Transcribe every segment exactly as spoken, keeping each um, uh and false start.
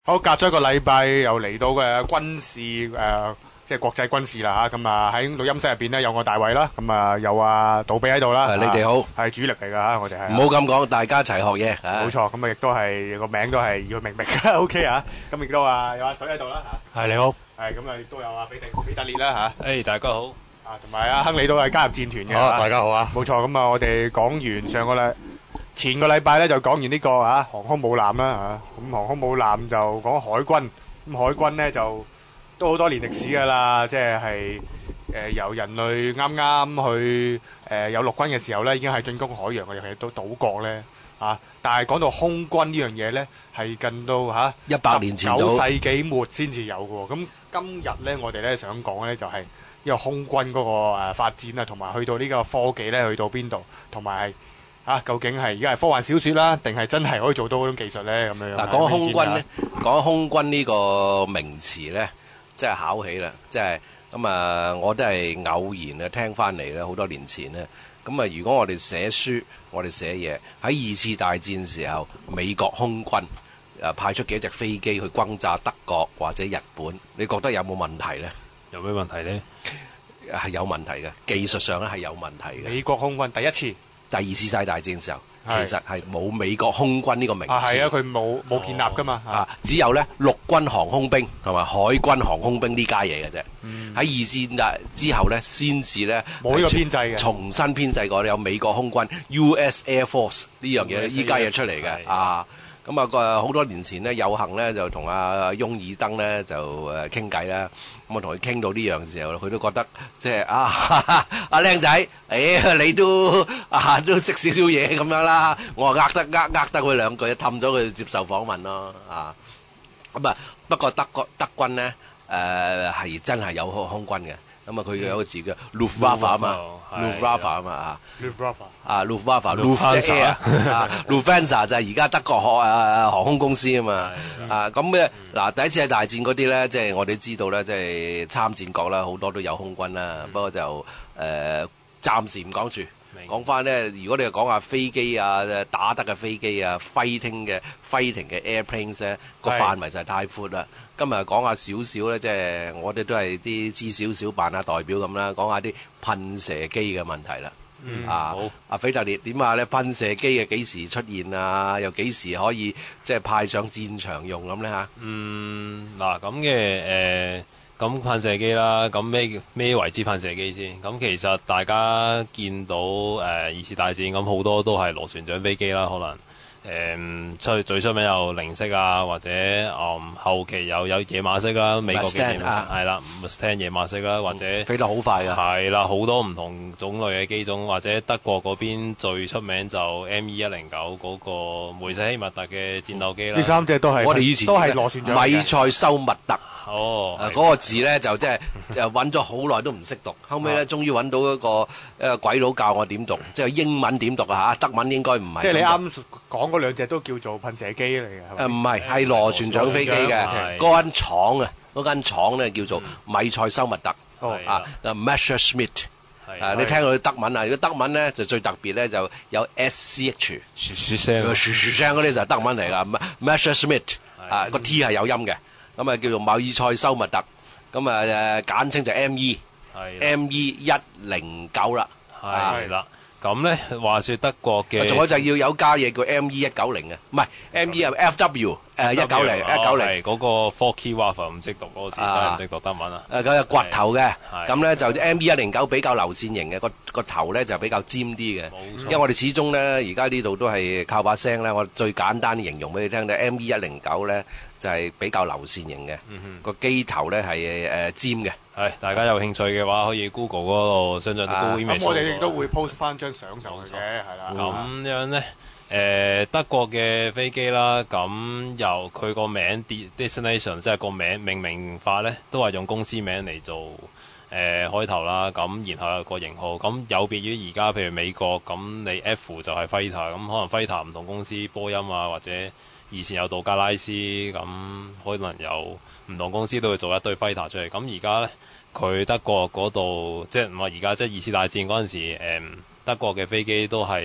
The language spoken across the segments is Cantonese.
好，隔咗一個禮拜又嚟到嘅軍事誒、呃，即係國際軍事啦吓，咁啊喺錄音室入邊咧有我大衛啦，咁啊有阿杜比喺度啦， 係你哋好， 係主力嚟噶吓，我哋係唔好咁講，大家一齊學嘢， 冇錯，咁啊亦都係個名都係要明明嘅，OK 啊，咁亦都話有阿水喺度啦吓， 係你好， 係咁啊亦都有阿菲迪菲特烈啦吓， 誒大家好， 啊同埋阿亨利都係加入戰團嘅， 好，大家好啊， 冇錯，咁啊我哋講完上個禮前個禮拜咧就講完呢個啊航空母艦啦嚇，咁航空母艦就講海軍，咁海軍咧就都好多年歷史噶啦，即係係誒由人類啱啱去誒有陸軍嘅時候咧，已經係進攻海洋嘅，尤其到島國咧嚇。但係講到空軍呢樣嘢咧，係近到嚇一百年前到九世紀末先至有嘅喎。咁今日咧，我哋咧想講咧就係呢個空軍嗰個誒發展啊，同埋去到呢個科技咧去到邊度，同埋係。啊，究竟係而家係科幻小説啦，定係真係可以做到嗰種技術咧？咁樣嗱，講空軍咧，講空軍呢個名詞咧，即係考起啦，即係咁啊！我都係偶然啊聽翻嚟咧，好多年前咧，咁啊，如果我哋寫書，我哋寫嘢喺二次大戰時候，美國空軍誒派出幾隻飛機去轟炸德國或者日本，你覺得有冇問題咧？ 有咩問題咧？ 係有問題嘅，技術上咧係有問題嘅。 美國空軍第一次。 第二次世界大戰嘅時候，其實係冇美國空軍呢個名詞。 啊，係啊，佢冇冇建立噶嘛。 啊，只有咧陸軍航空兵同埋海軍航空兵呢家嘢嘅啫。喺、嗯、二戰之後咧，先至咧冇呢個編制嘅， 重新編制過，有美國空軍 U S Air Force 呢樣嘢，依家嘢出嚟嘅啊。咁啊，個好多年前咧，有幸咧就同阿翁爾登咧就誒傾偈啦。咁我同佢傾到呢樣時候，佢都覺得即係啊，阿靚仔，誒、哎、你都啊都識少少嘢咁樣啦。我話呃得呃呃得佢兩句，氹咗佢接受訪問咯啊。咁啊，不過德國德軍咧誒係真係有空軍嘅。咁啊，佢有個字叫 Luftwaffe 啊嘛 ，Luftwaffe 啊嘛啊 ，Luftwaffe 啊 Luftwaffe，Lufthansa 啊 Lufthansa 就係而家德國航啊航空公司啊嘛啊咁咧嗱，第一次係大戰嗰啲咧，即係我哋知道咧，即係參戰國啦，好多都有空軍啦，不過就誒暫時唔講住。講翻咧，如果你講下飛機啊，打得嘅飛機啊 ，fighting 嘅 fighting 嘅 airplanes 咧，個範圍就係太闊啦。今日講下少少咧，即係我哋都係啲知少少扮下代表咁啦，講下啲噴射機嘅問題啦。 嗯， 啊， 好。 阿菲特烈點話咧？噴射機嘅幾時出現啊？又幾時可以即係派上戰場用咁咧嚇？ 嗯，嗱咁嘅誒。咁噴射機啦，咁咩咩為之噴射機先？咁其實大家見到誒、呃、二次大戰咁好多都係螺旋槳飛機啦，可能誒出去最出名有零式啊，或者誒、嗯、後期又有野馬式啦，美國嘅野馬式係啦，Mustang野馬式啦，或者、嗯、 飛得好快㗎， 係啦，好多唔同種類嘅機種，或者德國嗰邊最出名就 M E 一零九嗰個梅瑟希密特嘅戰鬥機啦。呢三隻都係我哋以前都係螺旋槳米塞修密特。 哦， 嗰、啊那個字咧就即係就揾咗好耐都唔識讀，後尾咧終於揾到一個誒鬼佬教我點讀，即係英文點讀啊嚇，德文應該唔係。 即係你啱講嗰兩隻都叫做噴射機嚟嘅。 誒唔係，係螺旋槳飛機嘅。嗰間廠啊，嗰間廠咧叫做米塞修密特。 哦、 嗯、啊 ，Messerschmitt。啊！你聽佢德文啊，如果德文咧就最特別咧就有 S C H， 噓噓聲， 噓噓聲嗰啲就係德文嚟㗎。Messerschmitt 啊，個 T 係有音嘅。咁啊叫做米塞修密特，咁啊誒簡稱就 M E，M E 一零九啦， 係啦。咁咧話說德國嘅， 仲有就要有家嘢叫 M E 一九零嘅，唔係 M E 係 F W 誒一九零一九零， 嗰個 Focke-Wulf 唔識讀嗰個字，真係唔識讀德文啊。 誒佢係掘頭嘅，咁咧就 M E 一零九比較流線型嘅，個個頭咧就比較尖啲嘅。因為我哋始終咧而家呢度都係靠把聲咧，我最簡單嘅形容俾你聽咧 ，M E 一零九咧就係比較流線型嘅，個機頭咧係誒尖嘅。 係，大家有興趣嘅話，可以 Google 嗰度相信 Google Image。 咁我哋亦都會 post 翻張相上去嘅，係啦。 咁樣咧，誒德國嘅飛機啦，咁由佢個名 destination 即係個名命名法咧，都係用公司名嚟做誒開頭啦。咁然後有個型號，咁有別於而家譬如美國咁，你 F 就係 Fighter，咁可能 Fighter 唔同公司波音啊，或者以前有道格拉斯，咁可能有唔同公司都會做一堆 Fighter 出嚟。咁而家咧，佢德國嗰度即係唔係而家即係二次大戰嗰陣時，誒德國嘅飛機都係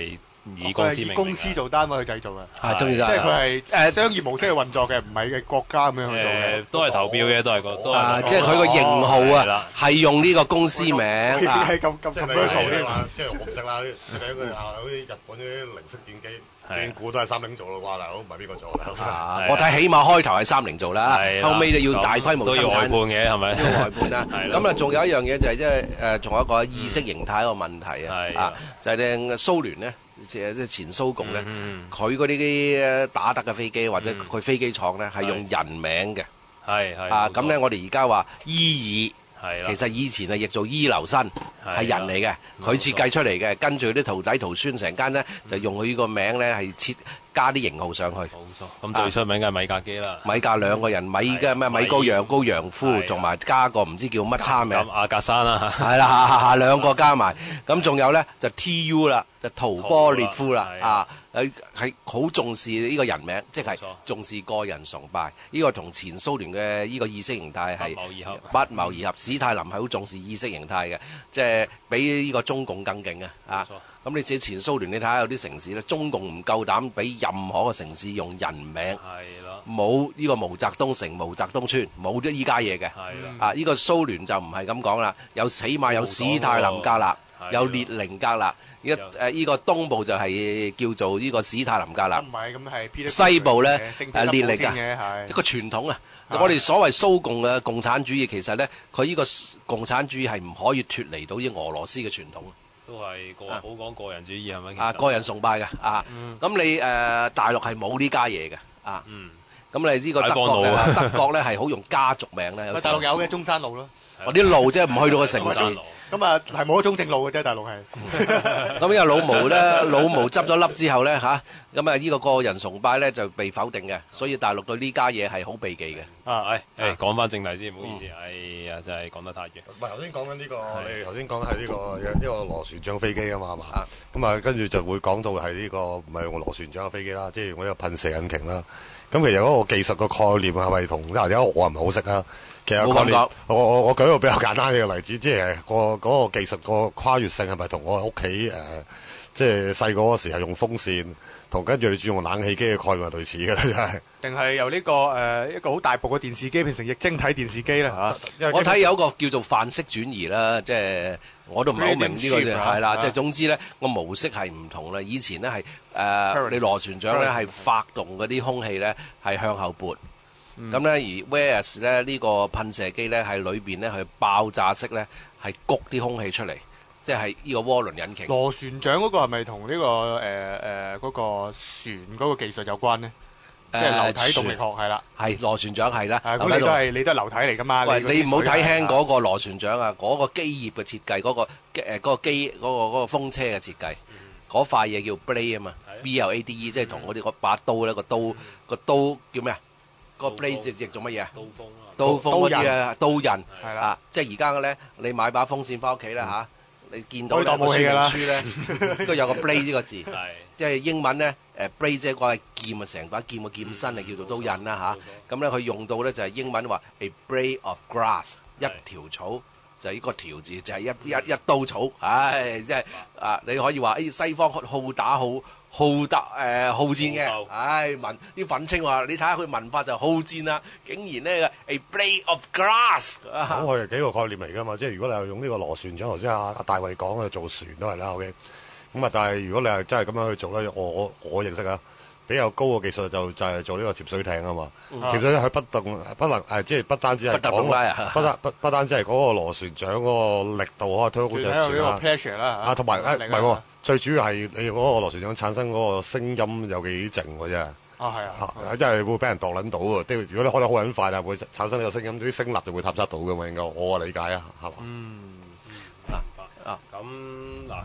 以公司名佢係以公司做單位去製造嘅， 係中意即係佢係誒商業模式去運作嘅，唔係嘅國家咁樣去做嘅。 誒都係投標嘅，都係個都啊， 係個即係佢個型號係啊啦， 係用呢個公司名啊。 係咁咁即係 commercial 添。 你話，即係我唔識啦。你睇佢啊，嗰啲日本嗰啲零式戰機，戰鼓都係三菱做咯啩，大佬唔係邊個做啦？ 啊係我睇起碼開頭係三菱做啦， 係啦後尾就要大規模都要外生產判。嘅係咪？ 要外判啦， 係啦咁啊，仲有一樣嘢就係即係誒，仲有一個意識形態一個問題啊， 係啊，就係咧蘇聯咧，即係即係前蘇共咧， 嗯佢嗰啲打得嘅飛機或者佢飛機廠咧係用人名嘅， 係係啊，咁咧我哋而家話伊爾， 係啦， 其實以前係譯做伊留申，係人嚟嘅，佢設計出嚟嘅，跟住啲徒弟徒孫成間咧就用佢呢個名咧係設加啲型號上去。 冇錯。咁最出名嘅係米格機啦， 米格兩個人，米嘅咩係米高楊高楊夫， 係同埋加個唔知叫乜叉名。 咁阿格山啦， 係啦，下下下兩個加埋，咁仲有咧就 T U 啦，就圖波列夫啦， 係啊，係係好重視呢個人名，即係冇錯重視個人崇拜。呢個同前蘇聯嘅呢個意識形態係不謀而合不謀而合。史太林係好重視意識形態嘅，即係比呢個中共更勁嘅啊冇錯。 咁你似前蘇聯，你睇下有啲城市咧，中共唔夠膽俾任何個城市用人名， 係啦， 冇呢個毛澤東城、毛澤東村，冇咗依家嘢嘅。 係啦， 啊！呢、個蘇聯就唔係咁講啦，有起碼有史太林格勒， 係有列寧格勒，依家誒呢個東部就係叫做呢個史太林格勒唔，係咁係 Peter 西部咧 Griffin 嘅聖彼誒得堡列寧格先嘅係一個傳統啊！ 係我哋所謂蘇共嘅共產主義，其實咧佢呢個共產主義係唔可以脱離到呢俄羅斯嘅傳統都係個啊好講個人主義係咪？其實啊，個人崇拜嘅啊。咁你誒大陸係冇呢家嘢嘅啊。 嗯， 咁你呢個德解放國咧路啊， 德國咧係好用家族名咧，有時候大陸有嘅中山路咯， 我啲路即係唔去到個城市。 咁啊係冇一種正路嘅啫，大陸係。 咁因為老毛咧，老毛執咗笠之後咧嚇，咁啊呢個個人崇拜咧就被否定嘅，所以大陸對呢家嘢係好避忌嘅。 啊， 係誒講翻正題先，唔好意思，哎呀真係講得太遠。 唔係頭先講緊呢個，你頭先講係呢個呢個螺旋槳飛機啊嘛，係嘛？咁啊，跟住就會講到係呢個唔係用螺旋槳嘅飛機啦，即係用呢個噴射引擎啦。咁其實嗰個技術個概念係咪同嗱？而家我唔係好識啊。其實概念冇咁講， 我我我舉一個比較簡單嘅例子，即係個嗰個技術個跨越性係咪同我屋企誒，即係細個嗰時係用風扇，同跟住你轉用冷氣機嘅概念係類似嘅咧，真係。 定係由呢個誒一個好大部嘅電視機變成液晶體電視機咧嚇。 因為我睇有一個叫做範式轉移啦，即係我都唔係好明呢個 Radiant 啫， shift 係啦， 啊即係總之咧個模式係唔同啦。以前咧係 Current 誒你螺旋槳咧 Current 係發動嗰啲空氣咧係向後撥，咁咧而 Whereas 咧呢個噴射機咧係裏邊咧係爆炸式咧係谷啲空氣出嚟，即係呢個渦輪引擎。 螺旋槳嗰個係咪同呢個誒誒嗰個船嗰個技術有關呢？即係流體動力學係啦。 係螺旋槳係啦， 係咁，你都係你都係流體嚟噶嘛？ 喂， 嗰啲你唔好睇水係輕嗰個螺旋槳啊！嗰、個機葉嘅設計，嗰、個誒嗰、個機嗰、個嗰、個風車嘅設計，嗰、塊嘢叫 blade 啊嘛，B L A D E，即係同我哋嗰把刀咧個刀個刀叫咩啊？個 blade 直直做乜嘢啊？ 刀鋒啊， 刀鋒嗰啲啊，刀刃係啦啊！即係而家嘅咧，你買把風扇翻屋企啦嚇，你見到可以當咧個說明武器㗎啦書咧，應該有個 blade 呢個字。 係即係英文咧，誒 blade 即係個係劍啊，成把劍嘅劍身係叫做刀刃啦吓，咁咧佢用到咧就係英文話 a blade of grass，一條草就係呢個條字就係一一一刀草，唉，即係啊你可以話誒西方好打好好打誒好戰嘅， 好鬥唉文啲憤青話你睇下佢文化就好戰啦，竟然咧 a blade of grass 咁啊佢係幾個概念嚟㗎嘛？即係如果你係用呢個螺旋槳，頭先阿阿大衛講嘅做船都係啦，OK。咁啊，但係如果你係真係咁樣去做咧，我我我認識啊，比較高嘅技術就就係做呢個潛水艇啊嘛。潛水艇佢不動不能誒，即係不單止係不得講不拉啊不單不不單止係嗰個螺旋槳嗰個力度可以推高最隻睇下呢個船啦。 pressure 啦啊，同埋誒唔力係喎，最主要係你嗰個螺旋槳產生嗰個聲音有幾靜嘅啫。 啊係啊， 嚇，因為會俾人度撚到喎。即係如果你開得好撚快啊，會產生呢個聲音，啲聲納就會探測到嘅嘛。應該我理解啊，係嘛？ 嗯。 啊咁嗱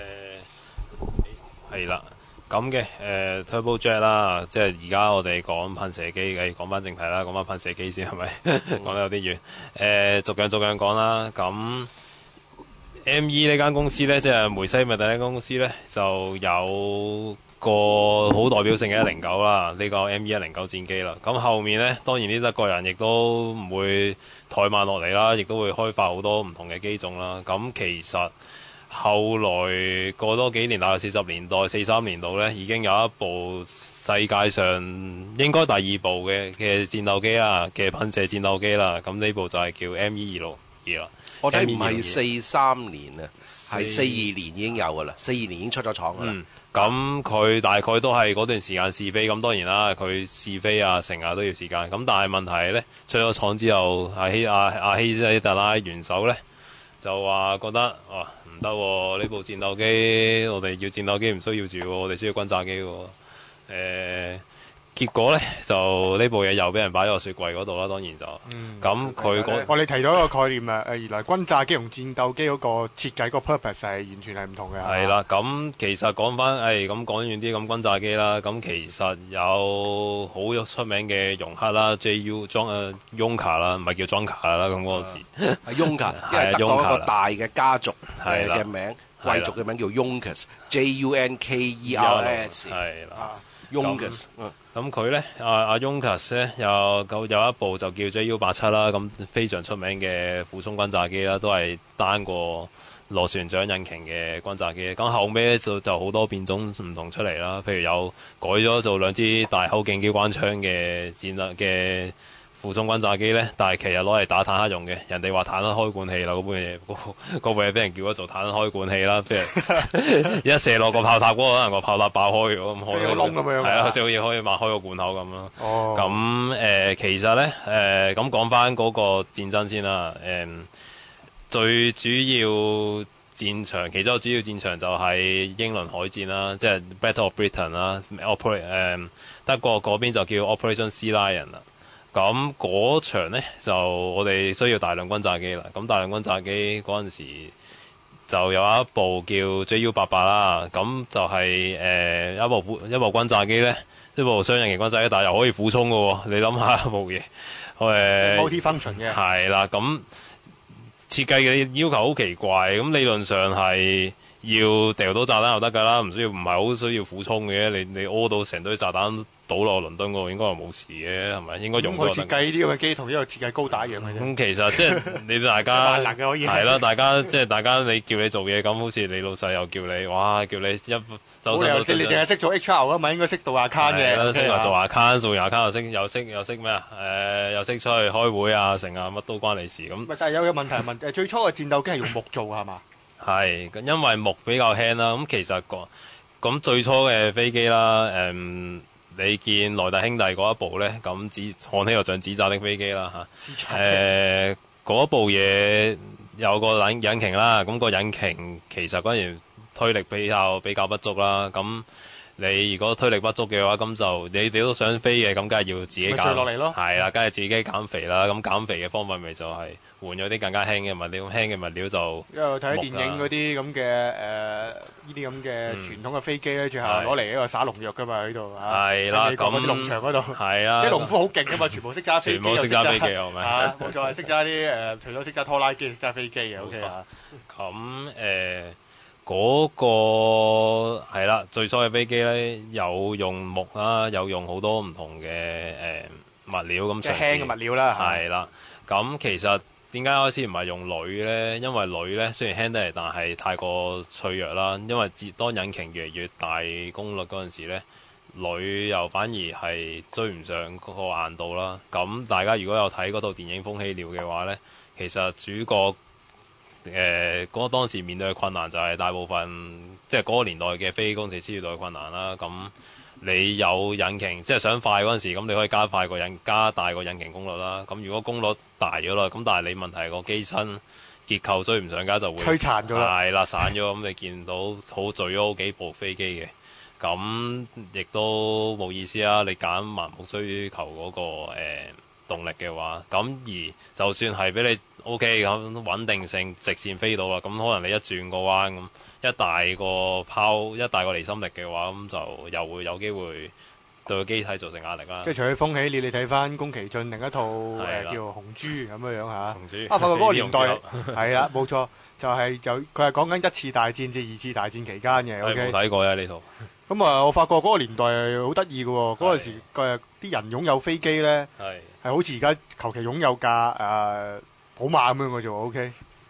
誒係啦，咁嘅誒 Turbo Jet 啦，即係而家我哋講噴射機，誒講翻正題啦，講翻噴射機先係咪？講得有啲遠，誒逐樣逐樣講啦。咁 M E 呢間公司咧，即係梅西咪第一間公司咧，就有個好代表性嘅一零九啦，呢個 M E 一零九戰機啦。咁後面咧，當然啲德國人亦都唔會怠慢落嚟啦，亦都會開發好多唔同嘅機種啦。咁其實後來過多幾年，大概四十年代、四三年度咧，已經有一部世界上應該第二部嘅嘅戰鬥機啦，嘅噴射戰鬥機啦。咁呢部就係叫 M E 二六二啦。 我睇唔係四三年啊，係四二年已經有噶啦，四二年已經出咗廠噶啦。 咁佢、嗯、大概都係嗰段時間試飛，咁當然啦，佢試飛啊成日都要時間。咁但係問題係咧，出咗廠之後，阿希阿阿希斯特拉元首咧就話覺得哇唔得喎，呢部戰鬥機我哋要戰鬥機唔需要住喎，我哋需要轟炸機喎。誒、呃，結果咧就呢部嘢又俾人擺咗個雪櫃嗰度啦，當然就咁佢嗰我哋提到一個概念啊，誒原來轟炸機同戰鬥機嗰個設計個 purpose 係完全係唔同嘅。 係啦，咁其實講翻誒咁講遠啲咁轟炸機啦，咁其實有好出名嘅容克啦 ，J U 裝誒 Junker 啦，唔係叫 Junker 啦，咁嗰個時係 Junker，因為德國一個大嘅家族嘅嘅名，貴族嘅名叫 Junkers，J U N K E R S， 係啦。 Junkers， 咁佢咧，阿阿 Junkers 咧有有有一部就叫 J U 八七啦，咁非常出名嘅俯衝轟炸機啦，都係單個螺旋槳引擎嘅轟炸機。咁後尾咧就就好多變種唔同出嚟啦，譬如有改咗做兩支大口徑機關槍嘅戰略嘅俯衝轟炸機咧，但係其實攞嚟打坦克用嘅。人哋話坦克開罐器啦，嗰本嘢嗰部嘢俾人叫咗做坦克開罐器啦。譬如一射落個炮塔嗰個，可能個炮塔爆開咗咁，開個窿咁樣。 係啦，好似好似可以擘開個罐口咁咯。 哦。 咁誒、呃，其實咧誒，咁講翻嗰個戰爭先啦。誒、呃，最主要戰場，其中一個主要戰場就係英倫海戰啦，即係 Battle of Britain 啦。Oper 誒德國嗰邊就叫 Operation Sea Lion 啦。咁嗰場咧就我哋需要大量轟炸機啦。咁大量轟炸機嗰陣時就有一部叫 J U 八八啦。咁就係、是、誒、呃、一部一部轟炸機咧，一部雙引擎轟炸機，但係又可以俯衝嘅喎。你諗下部嘢誒 multi-function 嘅係啦。咁設計嘅要求好奇怪。咁理論上係要掉到炸彈就得㗎啦，唔需要唔係好需要俯衝嘅。你你屙到成堆炸彈倒落倫敦嗰度應該係冇事嘅，係咪？應該用過。 咁佢設計呢個嘅機同呢個設計高達一樣嘅啫。 咁其實即係你大家係啦，大家即係大家你叫你做嘢咁，好似你老細又叫你，哇！叫你一周身都即係你淨係識做 H R 啊嘛，應該識做 account 嘅。 係啦，識話做 account，做 account 又識又識又識咩啊？誒，又識出去開會啊，成啊，乜都關你事咁。 但係有個問題係問誒，最初嘅戰鬥機係用木做係嘛？ 係，因為木比較輕啦。咁其實個咁最初嘅飛機啦，誒。你見萊特兄弟嗰一部咧，咁指看起個像紙紮的飛機啦嚇，誒嗰部嘢有個引引擎啦，咁、個引擎其實嗰陣推力比較比較不足啦，咁你如果推力不足嘅話，咁就你哋都想飛嘅，咁梗係要自己減落嚟咯， 係啦，梗係自己減肥啦，咁減肥嘅方法咪就係換咗啲更加輕嘅物料，輕嘅物料就因為我睇電影嗰啲咁嘅誒呢啲咁嘅傳統嘅飛機咧，最後攞嚟一個灑農藥噶嘛喺度嚇， 係啦，咁嗰啲農場嗰度係啦， 即係農夫好勁噶嘛，全部識揸飛機， 全部識揸飛機係咪？ 嚇，冇錯係識揸啲誒，除咗識揸拖拉機，識揸飛機嘅 OK 嚇。 咁誒。嗰、那個係啦，最初嘅飛機咧有用木啦，有用好多唔同嘅誒、呃、物料咁， 即係輕嘅物料啦。 係啦，咁其實點解開始唔係用鋁咧？因為鋁咧雖然輕得嚟，但係太過脆弱啦。因為當引擎越嚟越大功率嗰陣時咧，鋁又反而係追唔上嗰個硬度啦。咁大家如果有睇嗰套電影《風起了》嘅話咧，其實主角誒嗰、呃那個當時面對嘅困難就係大部分即係嗰個年代嘅飛機工程師遇到嘅困難啦。咁你有引擎，即係想快嗰陣時，咁你可以加快個引加大個引擎功率啦。咁如果功率大咗啦，咁但係你問題係個機身結構追唔上，家就會摧殘咗啦， 係啦，散咗。咁你見到好墜咗好幾部飛機嘅，咁亦都冇意思啊！你揀盲目追求嗰、那個誒、呃、動力嘅話，咁而就算係俾你 O.K. 咁穩定性直線飛到啦，咁可能你一轉個彎咁，一大個拋一大個離心力嘅話，咁就又會有機會對個機體造成壓力啦。 即係除咗風起，你你睇翻宮崎駿另一套誒、呃、叫紅豬咁樣樣嚇。紅豬啊，發覺嗰個年代係啦，冇錯，就係、是、就佢係講緊一次大戰至二次大戰期間嘅。 我冇睇過呀呢套。咁啊，我發覺嗰個年代好得意嘅喎，嗰陣時嘅啲人擁有飛機咧，係係好似而家求其擁有架誒。呃寶馬咁樣嘅啫喎 ，OK，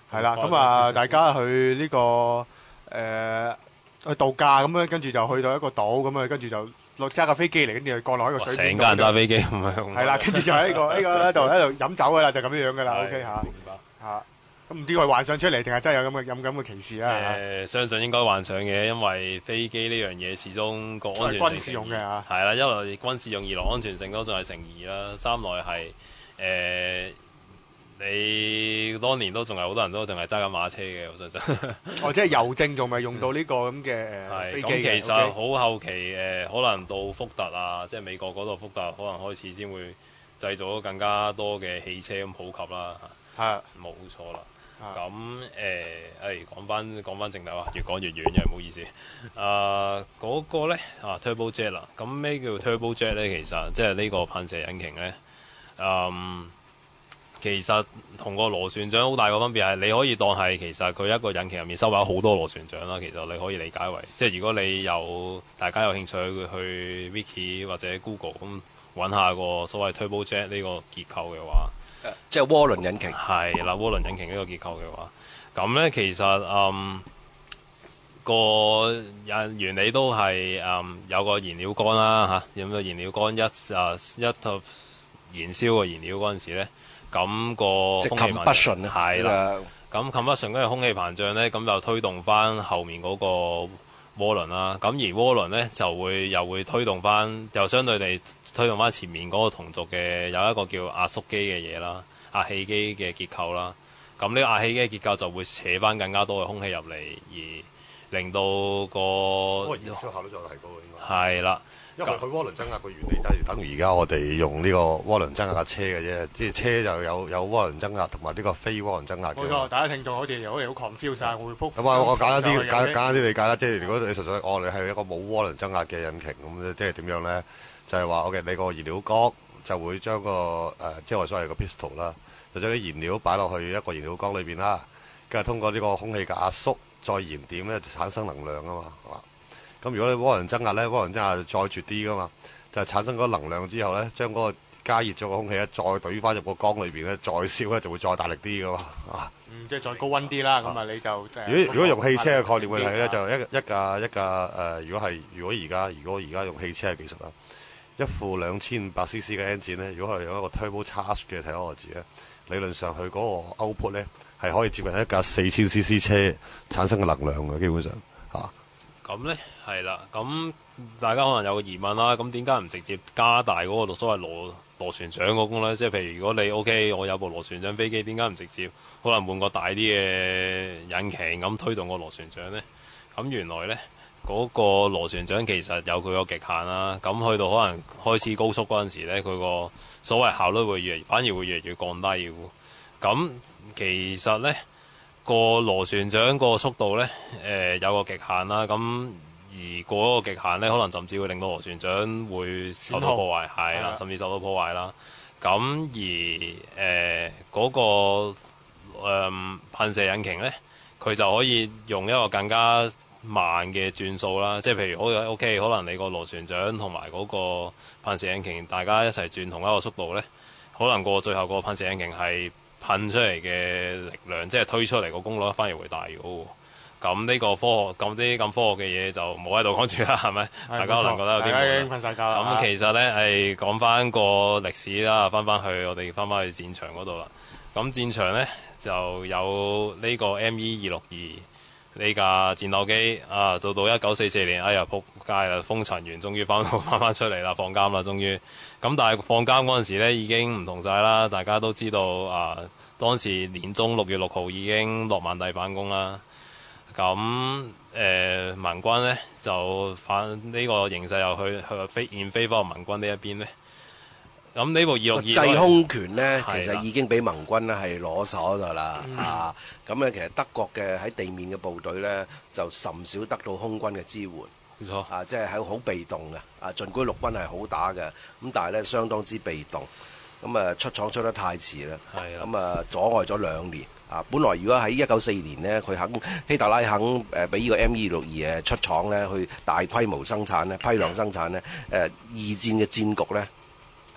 係啦，咁啊，大家去呢、個誒、呃、去度假咁樣，跟住就去到一個島咁啊，跟住就落揸架飛機嚟，跟住就降落喺個水面度。 成家人揸飛機咁樣。 係啦，跟住就喺呢、個呢、個喺度喺度飲酒噶啦，就咁樣樣噶啦。 係 OK 嚇明白。 嚇，咁唔知佢幻想出嚟定係真係有咁嘅有咁嘅歧視啦？ 誒、相信應該幻想嘅，因為飛機呢樣嘢始終個安全性係軍事用嘅嚇係啦，一來軍事用，二來安全性都仲係成疑啦，三來係誒。你當年都仲係好多人都仲係揸緊馬車嘅，我相信。 哦，即係郵政仲未用到呢個咁嘅誒係飛機咁， 嘅其實好後期誒、呃，可能到福特啊，即係美國嗰度福特，可能開始先會製造咗更加多嘅汽車咁普及啦。 係冇錯啦。 啊咁誒，誒講翻講翻正題啊，越講越遠嘅，唔好意思。啊，嗰、個咧啊 Turbo Jet 啦，咁咩叫 Turbo Jet 咧？其實即係呢個噴射引擎咧，嗯。其實同個螺旋槳好大個分別係，你可以當係其實佢一個引擎入面收埋好多螺旋槳啦。其實你可以理解為，即係如果你有大家有興趣去 Wiki 或者 Google 咁揾下個所謂 Turbo Jet 呢個結構嘅話， 即係渦輪引擎。 係啦，渦輪引擎呢個結構嘅話，咁咧其實嗯個原原理都係嗯有個燃料缸啦嚇，有個燃料缸一啊一套燃燒個燃料嗰陣時咧。咁個空氣膨脹係啦，咁 combustion 跟住空氣膨脹咧，咁就推動翻後面嗰個渦輪啦。咁而渦輪咧就會又會推動翻，又相對地推動翻前面嗰個同族嘅有一個叫壓縮機嘅嘢啦，壓氣機嘅結構啦。咁呢個壓氣機嘅結構就會扯翻更加多嘅空氣入嚟，而令到個嗰個燃燒效率再提高嘅應該。 係啦。 因為佢渦輪增壓個原理就係等於而家我哋用呢個渦輪增壓架車嘅啫，即係車就有有渦輪增壓同埋呢個非渦輪增壓嘅。 冇錯，大家聽眾好似好似好 confuse 晒，我會撲。 咁啊，我簡單啲簡簡單啲理解啦，即係如果你純粹哦，你係一個冇渦輪增壓嘅引擎咁，即係點樣咧？就係話，OK，你個燃料缸就會將個誒、呃，即係我所謂個 pistol 啦，就將啲燃料擺落去一個燃料缸裏邊啦，跟住通過呢個空氣嘅壓縮，再燃點咧就產生能量啊嘛，係嘛？咁如果你渦輪增壓咧，渦輪增壓就再絕啲噶嘛，就係、是、產生嗰個能量之後咧，將嗰個加熱咗個空氣咧，再懟翻入個缸裏邊咧，再燒咧就會再大力啲噶嘛，啊！ 嗯，即係再高溫啲啦，咁啊你就如果如果用汽車嘅概念去睇咧，就一一架一架誒、呃，如果係如果而家如果而家用汽車嘅技術啦，一副兩千五百 C C 嘅 engine 咧，如果係用一個 turbo charge 嘅technology咧，理論上佢嗰個 output 咧係可以接近一架四千 C C 車產生嘅能量嘅，基本上嚇。 咁咧係啦，咁大家可能有個疑問啦，咁點解唔直接加大嗰個所謂螺螺旋槳嗰個咧？即係譬如如果你 OK，我有部螺旋槳飛機，點解唔直接可能換個大啲嘅引擎咁推動個螺旋槳咧？咁原來咧嗰個螺旋槳其實有佢個極限啦。咁去到可能開始高速嗰陣時咧，佢個所謂效率會越嚟反而會越嚟越降低嘅。咁其實咧，個螺旋槳個速度咧，誒、呃、有個極限啦。咁而過嗰個極限咧，可能甚至會令到螺旋槳會受到破壞，係啦，甚至受到破壞啦。咁而誒嗰、呃那個誒、呃、噴射引擎咧，佢就可以用一個更加慢嘅轉數啦。即係譬如好 OK，可能你個螺旋槳同埋嗰個噴射引擎，大家一齊轉同一個速度咧，可能過最後個噴射引擎係噴出嚟嘅力量，即係推出嚟個功率反而會大嘅喎。咁呢個科學咁啲咁科學嘅嘢就冇喺度講住啦，係咪？大家可能覺得有啲悶啦。咁其實咧係講翻個歷史啦，翻翻去我哋翻翻去戰場嗰度啦。咁戰場咧就有呢個 M E 二六二呢架戰鬥機啊，做到一九四四年，哎呀撲街啦，封塵完，終於翻到翻翻出嚟啦，放監啦，終於。咁但係放監嗰陣時咧已經唔同晒啦，大家都知道啊，當時年中六月六號已經諾曼第反攻啦。咁誒盟軍咧就反呢個形勢又去去飛現飛翻盟軍呢一邊咧。咁呢部二六二制空權咧，其實已經俾盟軍咧係攞手咗啦啊！咁咧其實德國嘅喺地面嘅部隊咧就甚少得到空軍嘅支援。 冇錯啊，即係喺好被動嘅啊，儘管陸軍係好打嘅，咁但係咧相當之被動。咁啊出廠出得太遲啦，咁啊阻礙咗兩年。啊！本來如果喺一九四年呢，佢肯希特拉肯誒俾呢個 M E 二六二誒出廠咧，去大規模生產咧，批量生產咧，誒、呃、二戰嘅戰局咧，誒、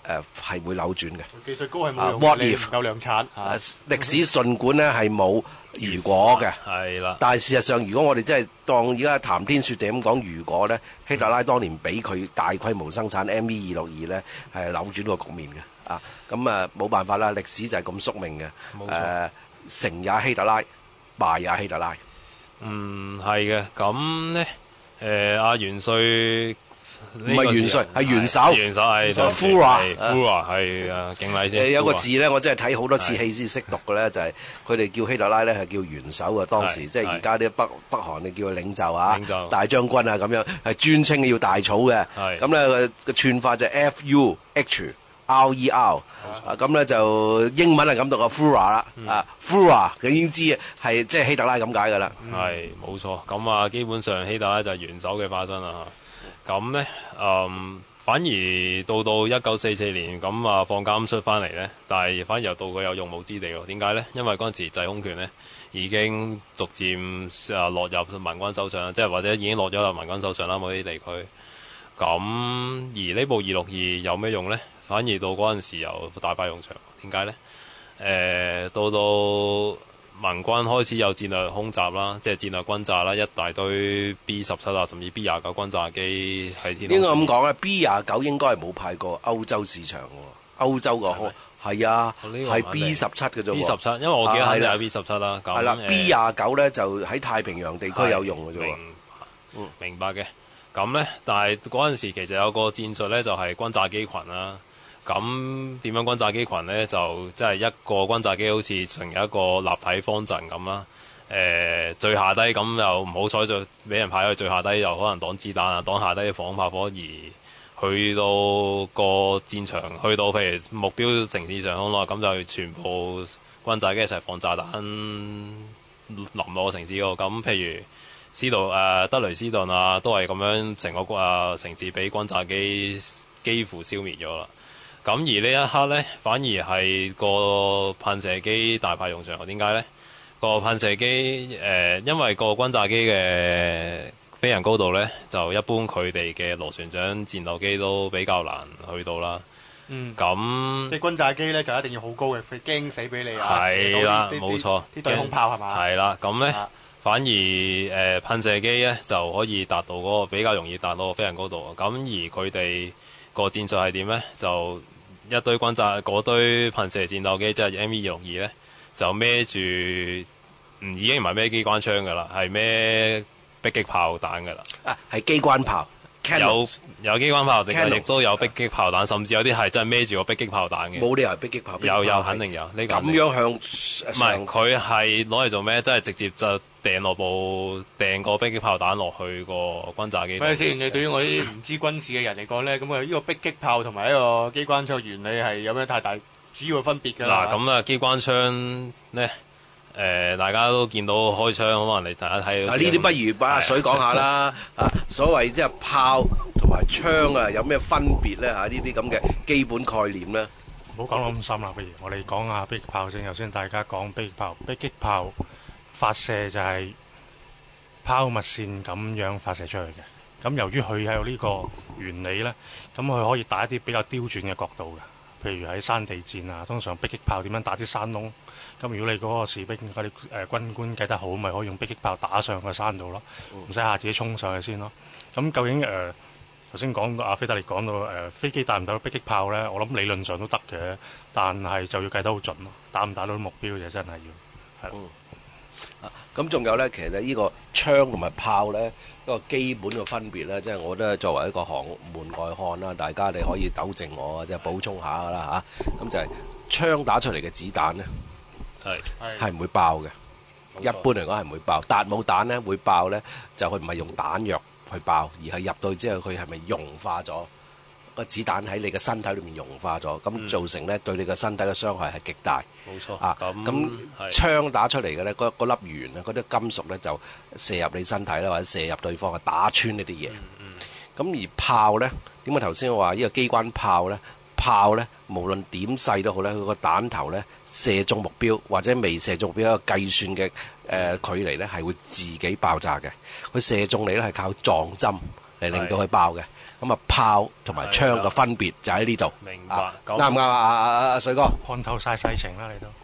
誒係會扭轉嘅。 技術高係冇啊用 what 嘅，你 if 唔夠量產啊嚇。 歷史儘管咧係冇如果嘅， 係啦， 但係事實上，如果我哋真係當而家談天說地咁講，如果咧希特拉當年俾佢大規模生產 M V 二六二咧，係扭轉個局面嘅啊！咁啊冇辦法啦，歷史就係咁宿命嘅。 冇錯誒，成也希特拉，敗也希特拉。 嗯係嘅。咁咧誒阿元帥唔係元帥係元首， 元首係 Führer Führer 係啊，敬禮先。 誒有個字咧，我真係睇好多次戲先識讀嘅咧，就係佢哋叫希特拉咧係叫元首啊。當時係即係而家啲北北韓你叫佢領袖啊領袖、 大將軍啊咁樣，係專稱要大草嘅。 係咁咧個串法就 F U H R E R 啊，咁咧就英文係咁讀啊 Führer 啦，啊 Führer 佢已經知啊，係即係希特拉咁解㗎啦。 係冇錯。咁啊，基本上希特拉就係元首嘅化身啦。咁咧，嗯，反而到到一九四四年咁啊放監出翻嚟咧，但係反而又到佢有用武之地喎。點解咧？因為嗰陣時制空權咧已經逐漸啊落入民軍手上啦，即係或者已經落咗入民軍手上啦，某啲地區。咁而呢部二六二有咩用咧？反而到嗰陣時又大派用場。點解咧？誒、呃，到到民軍開始有戰略空襲啦，即係戰略轟炸啦，一大堆 B 十七啊，甚至 B 廿九轟炸機喺天空。 應該咁講啊 B 廿九應該係冇派過歐洲市場喎，歐洲個係啊，係 B 十七嘅啫喎。 B 十七，因為我記得肯定係 B 十七啦。咁係啦誒 ，B 廿九咧就喺太平洋地區有用嘅啫喎。 明嗯，明白嘅。咁咧，但係嗰陣時其實有個戰術咧，就係轟炸機群啦。咁點樣轟炸機群咧？就即係一個轟炸機好似成一個立體方陣咁啦。誒、呃，最下低咁又唔好彩就俾人派去最下低，又可能擋子彈啊，擋下低嘅防空炮火，而去到個戰場，去到譬如目標城市上空咯，咁就全部轟炸機一齊放炸彈臨落城市嗰度。咁譬如斯道誒、呃、德雷斯頓啊，都係咁樣成個啊城市俾轟炸機幾乎消滅咗啦。咁而呢一刻呢，反而係個噴射機大派用場。點解呢？個噴射機誒、呃，因為個轟炸機嘅飛行高度呢，就一般佢哋嘅螺旋槳戰鬥機都比較難去到啦。 嗯， 咁即係轟炸機咧就一定要好高嘅，佢驚死俾你啊！ 係啦， 射到啲冇錯， 啲對空炮係嘛？ 係啦，咁呢， 啊反而誒、呃、噴射機呢就可以達到嗰個比較容易達到個飛行高度。咁而佢哋個戰術係點呢？就一堆轟炸嗰堆噴射戰鬥機，即係 M V 二六二咧，就孭住唔已經唔係孭機關槍噶啦，係孭迫擊炮彈噶啦。 啊，係機關炮， 有有機關炮，定係 Cannons 亦都有迫擊炮彈，甚至有啲係真係孭住個迫擊炮彈嘅。 冇理由係迫擊炮。 有有肯定有呢個。 咁樣向唔係佢係攞嚟做咩？即係直接就掟落部掟個迫擊炮彈落去個轟炸機度。 喂，先你對於我呢啲唔知軍事嘅人嚟講咧，咁啊呢個迫擊炮同埋呢個機關槍原理係有咩太大主要嘅分別㗎啦？ 嗱，咁啊機關槍咧，誒大家都見到開槍，可能你大家睇到。 啊！呢啲不如把阿水講下啦。啊，所謂即係炮同埋槍啊，有咩分別咧？嚇，呢啲咁嘅基本概念咧。 唔好講到咁深啦，不如我哋講下迫擊炮先。頭先大家講迫擊炮，迫擊炮發射就係拋物線咁樣發射出去嘅。咁由於佢有呢個原理呢，咁佢可以打一啲比較刁鑽嘅角度嘅。譬如喺山地戰啊，通常迫擊炮點樣打啲山窿？咁如果你嗰個士兵嗰啲誒軍官計得好，咪可以用迫擊炮打上個山度咯，唔使下自己衝上去先咯。咁究竟誒頭先講阿菲德利講到誒、呃、飛機打唔打到迫擊炮呢？我諗理論上都得嘅，但係就要計得好準咯，打唔打到目標就真係要係。 咁仲有咧，其實呢個槍同埋炮咧，一個基本嘅分別咧，即係我覺得作為一個行門外漢啦，大家你可以糾正我，即係補充下噶啦嚇。咁就係槍打出嚟嘅子彈咧， 係係唔會爆嘅。一般嚟講係唔會爆，達姆彈咧會爆咧，就佢唔係用彈藥去爆，而係入到之後佢係咪融化咗？個子彈喺你嘅身體裏面融化咗，咁、嗯、造成咧對你嘅身體嘅傷害係極大。 冇錯啊，咁咁槍打出嚟嘅咧，嗰嗰粒圓啊，嗰啲金屬咧就射入你身體啦，或者射入對方，打穿呢啲嘢。咁、嗯嗯、而炮咧，點解頭先我話呢個機關炮咧？炮咧無論點細都好咧，佢個彈頭咧射中目標或者未射中目標一個計算嘅誒、呃、距離咧，係會自己爆炸嘅。佢射中你咧係靠撞針嚟令到佢爆嘅。 咁啊炮同埋槍嘅分別就喺呢度。 明白。 啱唔啱啊？阿阿阿水哥， 看透晒世情啦，你都。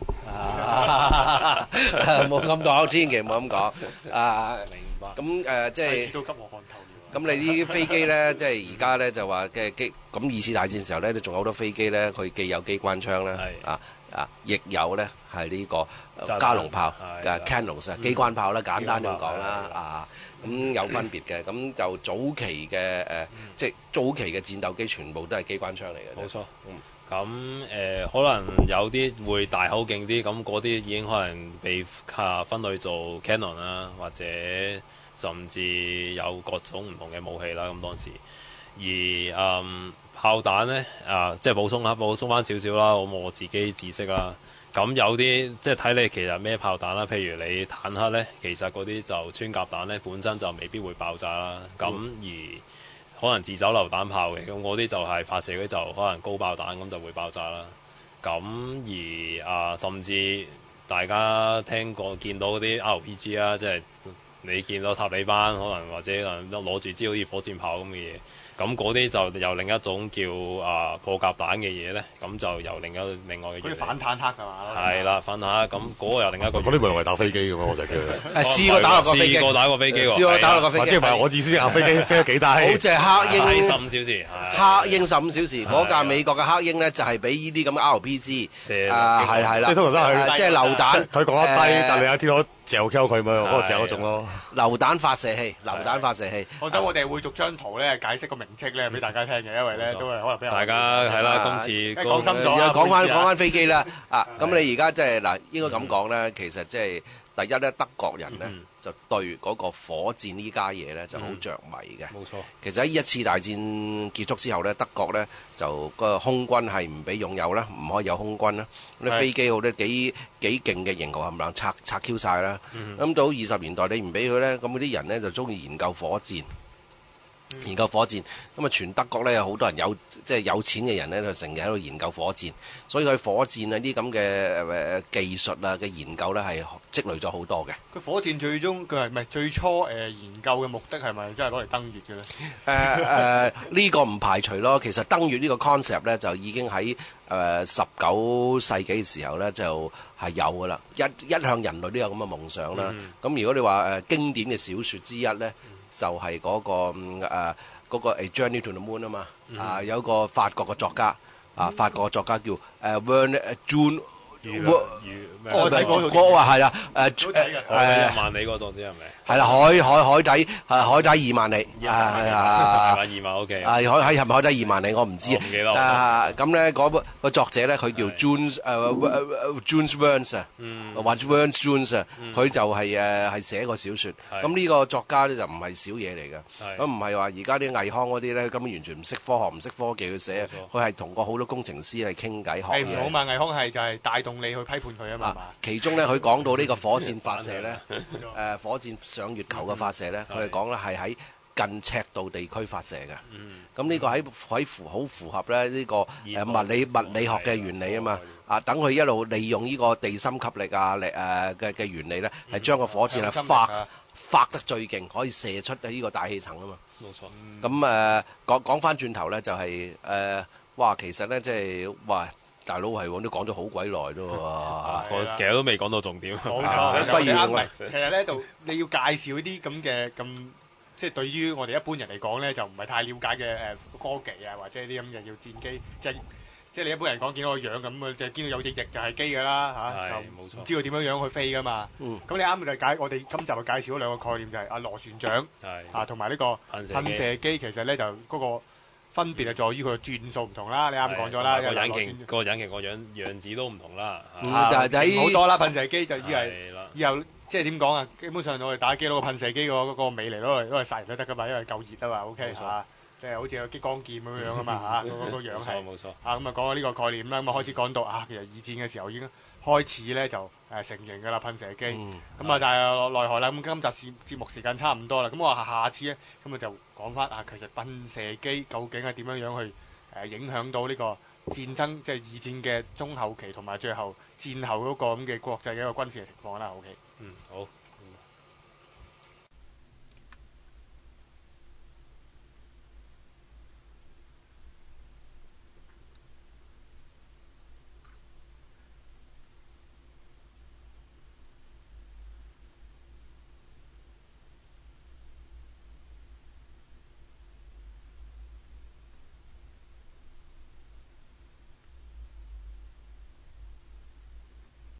冇咁講，千祈唔好咁講。啊， 明白。 咁誒，即係。 都急我看透。 咁你啲飛機咧，即係而家咧就話嘅機，咁二次大戰時候咧，都仲有好多飛機咧，佢既有機關槍咧，啊啊，亦有咧係呢個加農炮嘅 cannons 啊，機關炮啦，簡單咁講啦，啊，咁有分別嘅，咁就早期嘅誒，即係早期嘅戰鬥機全部都係機關槍嚟嘅。 冇錯。嗯。咁誒、呃，可能有啲會大口徑啲，咁嗰啲已經可能被啊分類做 cannon 啦，或者甚至有各種唔同嘅武器啦。咁當時，而嗯炮彈咧啊，即係補充下，補充翻少少啦。咁我自己知識啦。咁有啲即係睇你其實咩炮彈啦，譬如你坦克咧，其實嗰啲就穿甲彈咧，本身就未必會爆炸啦。咁、嗯、而可能自走榴彈炮嘅，咁嗰啲就係發射嗰啲就可能高爆彈，咁就會爆炸啦。咁而啊，甚至大家聽過見到嗰啲 R P G 啊，即係你見到塔利班可能或者攞住支好似火箭炮咁嘅嘢。咁嗰啲就由另一種叫啊破甲彈嘅嘢咧，咁就由另一另外嘅嘢。 嗰啲反坦克係嘛？ 係啦，反坦克咁嗰個又另一個。 嗰啲咪係打飛機嘅咩？我就叫佢。 誒試過打落個飛機。 試過打過飛機喎。 試過打落個飛機。 即係唔係我意思啊？飛機飛咗幾大？ 好似係黑鷹。 十五小時。 黑鷹十五小時嗰架美國嘅黑鷹咧，就係俾呢啲咁嘅 R P G。 射。 啊，係係啦。 即係通常都係即係榴彈。 佢講得低，但係你有天可嚼 Q 佢咪嗰個嚼嗰種咯。 榴彈發射器，榴彈發射器。 我想我哋會逐張圖咧解釋個名稱咧俾大家聽嘅，因為咧都係可能比較大家係啦，今次講深咗啦。 講翻講翻飛機啦，啊，咁你而家即係嗱，應該咁講咧，其實即係第一咧，德國人咧就對嗰個火箭呢家嘢咧就好着迷嘅。 冇錯。 其實喺一次大戰結束之後咧，德國咧就個空軍係唔俾擁有啦，唔可以有空軍啦。咁啲飛機好多幾幾勁嘅型號冚唪唥拆拆 Q 晒啦。咁到二十年代你唔俾佢咧，咁嗰啲人咧就中意研究火箭。研究火箭，咁啊全德國咧有好多人有即係有錢嘅人咧，就成日喺度研究火箭，所以佢火箭啊啲咁嘅誒技術啊嘅研究咧係積累咗好多嘅。 佢火箭最終佢係咪最初誒、呃、研究嘅目的係咪真係攞嚟登月嘅咧？ 誒誒呢個唔排除咯。其實登月呢個 concept 咧就已經喺誒十九世紀嘅時候咧就係有噶啦，一一向人類都有咁嘅夢想啦。咁、嗯、如果你話誒、呃、經典嘅小説之一咧，就係、是、嗰、那個誒嗰、呃那個 A Journey to the Moon 啊嘛，嗯、啊有個法國嘅作家啊，法國嘅作家叫誒 Verne June。 我睇嗰套， 我話係啦，誒誒誒萬里嗰作者係咪？ 係啦，海海海底係海底二萬里，係啊， 二萬 OK。 啊海喺係咪海底二萬里？我唔知啊。唔記得。 啊咁咧，嗰個作者咧，佢叫 Jules 誒 Jules Verne 啊，或者 Verne Jules 啊，佢就係誒係寫個小説。咁呢個作家咧就唔係少嘢嚟嘅。咁唔係話而家啲倪匡嗰啲咧根本完全唔識科學、唔識科技去寫，佢係同過好多工程師嚟傾偈學嘢。 係唔好嘛？倪匡係就係帶動你去批判佢啊嘛。 其中咧，佢講到呢個火箭發射咧，誒火箭上月球嘅發射咧，佢係講咧係喺近赤道地區發射嘅。咁呢個喺喺符好符合咧呢個誒物理物理學嘅原理啊嘛。啊，等佢一路利用呢個地心吸力啊力誒嘅嘅原理咧，係將個火箭啊發發得最勁，可以射出呢個大氣層啊嘛。 冇錯。 咁誒講講翻轉頭咧，就係誒哇，其實咧即係哇。大佬係喎，都講咗好鬼耐咯喎， 其實都未講到重點。 冇錯，不如其實咧度你要介紹啲咁嘅咁，即係對於我哋一般人嚟講咧，就唔係太了解嘅誒科技啊，或者啲咁嘅叫戰機，即係即係你一般人講見到個樣咁啊，就見到有隻翼就係機㗎啦嚇，就唔知道點樣樣去飛㗎嘛。咁你啱就解，我哋今集就介紹咗兩個概念，就係阿螺旋槳啊，同埋呢個噴射機，其實咧就嗰個。分別係在於佢嘅轉數唔同啦，你啱講咗啦， 個引擎個引擎個樣樣子都唔同啦， 但係好多啦，噴射機就以係以後即係點講啊？基本上我哋打機攞個噴射機個嗰個尾嚟攞嚟攞嚟殺人都得噶嘛，因為夠熱啊嘛 ，OK 嚇，即係好似有激光劍咁樣啊嘛嚇，嗰個樣係冇錯啊咁啊講咗呢個概念啦，咁啊開始講到啊，其實二戰嘅時候已經開始咧就誒成型㗎啦噴射機，咁啊但係奈何啦，咁今集節節目時間差唔多啦，咁我話下次咧咁啊就講翻啊，其實噴射機究竟係點樣樣去誒影響到呢個戰爭，即係二戰嘅中後期同埋最後戰後嗰個咁嘅國際嘅一個軍事嘅情況啦，OK。 嗯，好。